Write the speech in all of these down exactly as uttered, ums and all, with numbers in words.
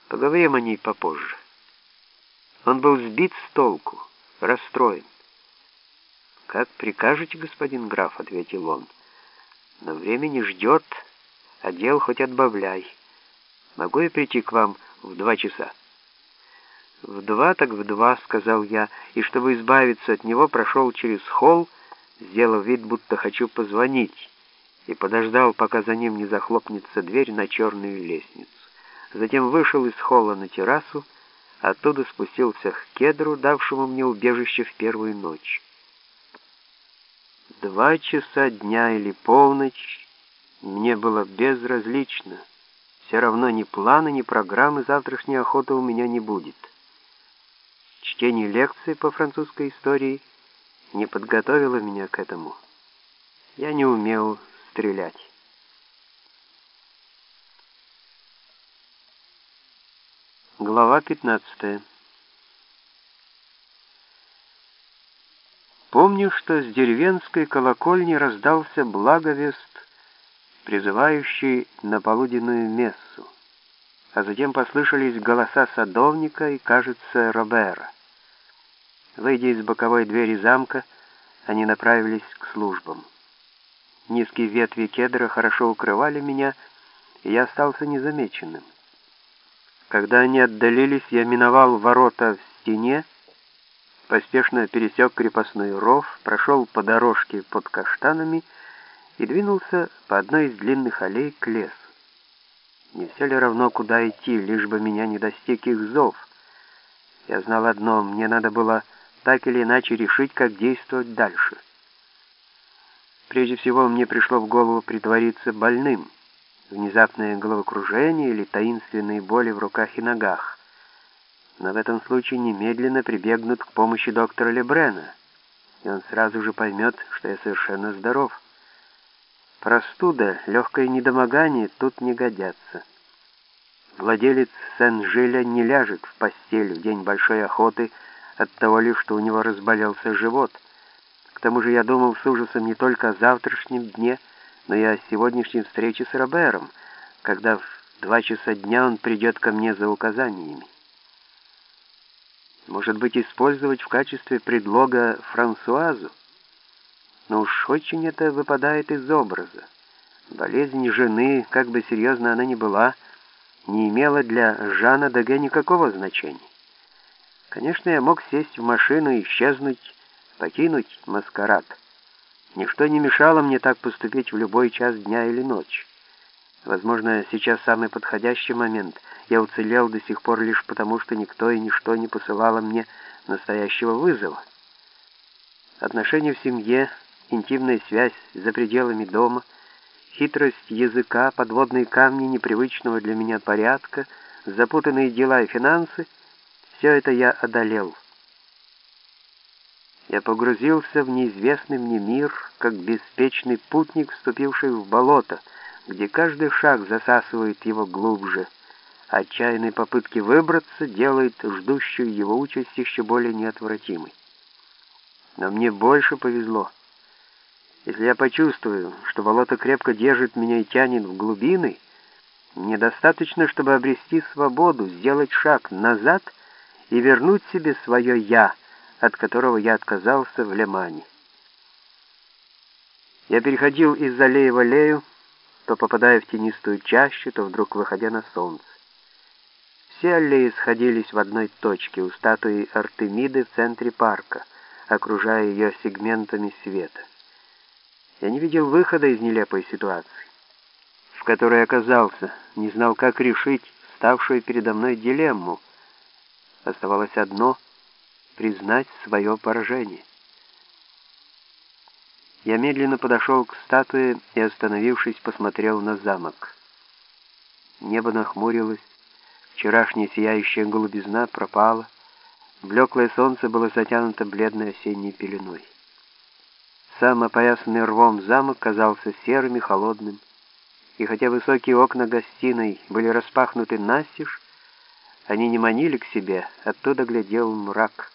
Поговорим о ней попозже. Он был сбит с толку, расстроен. «Как прикажете, господин граф», — ответил он. «Но время не ждет, а дел хоть отбавляй. Могу я прийти к вам в два часа?» «В два так в два», — сказал я, и, чтобы избавиться от него, прошел через холл, сделав вид, будто хочу позвонить, и подождал, пока за ним не захлопнется дверь на черную лестницу. Затем вышел из холла на террасу, оттуда спустился к кедру, давшему мне убежище в первую ночь. Два часа дня или полночь мне было безразлично. Все равно ни плана, ни программы завтрашней охоты у меня не будет. Чтение лекции по французской истории не подготовило меня к этому. Я не умел стрелять. Глава пятнадцатая. Помню, что с деревенской колокольни раздался благовест, призывающий на полуденную мессу, а затем послышались голоса садовника и, кажется, Робера. Выйдя из боковой двери замка, они направились к службам. Низкие ветви кедра хорошо укрывали меня, и я остался незамеченным. Когда они отдалились, я миновал ворота в стене, поспешно пересек крепостной ров, прошел по дорожке под каштанами и двинулся по одной из длинных аллей к лесу. Не все ли равно, куда идти, лишь бы меня не достиг их зов? Я знал одно — мне надо было так или иначе решить, как действовать дальше. Прежде всего, мне пришло в голову притвориться больным. Внезапное головокружение или таинственные боли в руках и ногах. Но в этом случае немедленно прибегнут к помощи доктора Лебрена, и он сразу же поймет, что я совершенно здоров. Простуда, легкое недомогание тут не годятся. Владелец Сен-Жиля не ляжет в постель в день большой охоты от того лишь, что у него разболелся живот. К тому же я думал с ужасом не только о завтрашнем дне, но и о сегодняшней встрече с Робером, когда в два часа дня он придет ко мне за указаниями. Может быть, использовать в качестве предлога Франсуазу? Но уж очень это выпадает из образа. Болезнь жены, как бы серьезно она ни была, не имела для Жана Деге никакого значения. Конечно, я мог сесть в машину и исчезнуть, покинуть маскарад. Ничто не мешало мне так поступить в любой час дня или ночи. Возможно, сейчас самый подходящий момент. Я уцелел до сих пор лишь потому, что никто и ничто не посылало мне настоящего вызова. Отношения в семье, интимная связь за пределами дома, хитрость языка, подводные камни непривычного для меня порядка, запутанные дела и финансы — все это я одолел. Я погрузился в неизвестный мне мир, как беспечный путник, вступивший в болото, где каждый шаг засасывает его глубже, а отчаянные попытки выбраться делают ждущую его участь еще более неотвратимой. Но мне больше повезло. Если я почувствую, что болото крепко держит меня и тянет в глубины, мне достаточно, чтобы обрести свободу, сделать шаг назад и вернуть себе свое «я», от которого я отказался в Лемане. Я переходил из аллеи в аллею, то попадая в тенистую чащу, то вдруг выходя на солнце. Все аллеи сходились в одной точке у статуи Артемиды в центре парка, окружая ее сегментами света. Я не видел выхода из нелепой ситуации, в которой оказался, не знал, как решить ставшую передо мной дилемму. Оставалось одно — признать свое поражение. Я медленно подошел к статуе и, остановившись, посмотрел на замок. Небо нахмурилось, вчерашняя сияющая голубизна пропала, блеклое солнце было затянуто бледной осенней пеленой. Сам опоясанный рвом замок казался серым и холодным, и хотя высокие окна гостиной были распахнуты настежь, они не манили к себе, оттуда глядел мрак.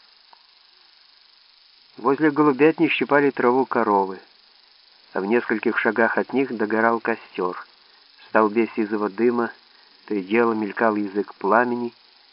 Возле голубятни щипали траву коровы, а в нескольких шагах от них догорал костер. В столбе сизого дыма То и дело мелькал язык пламени,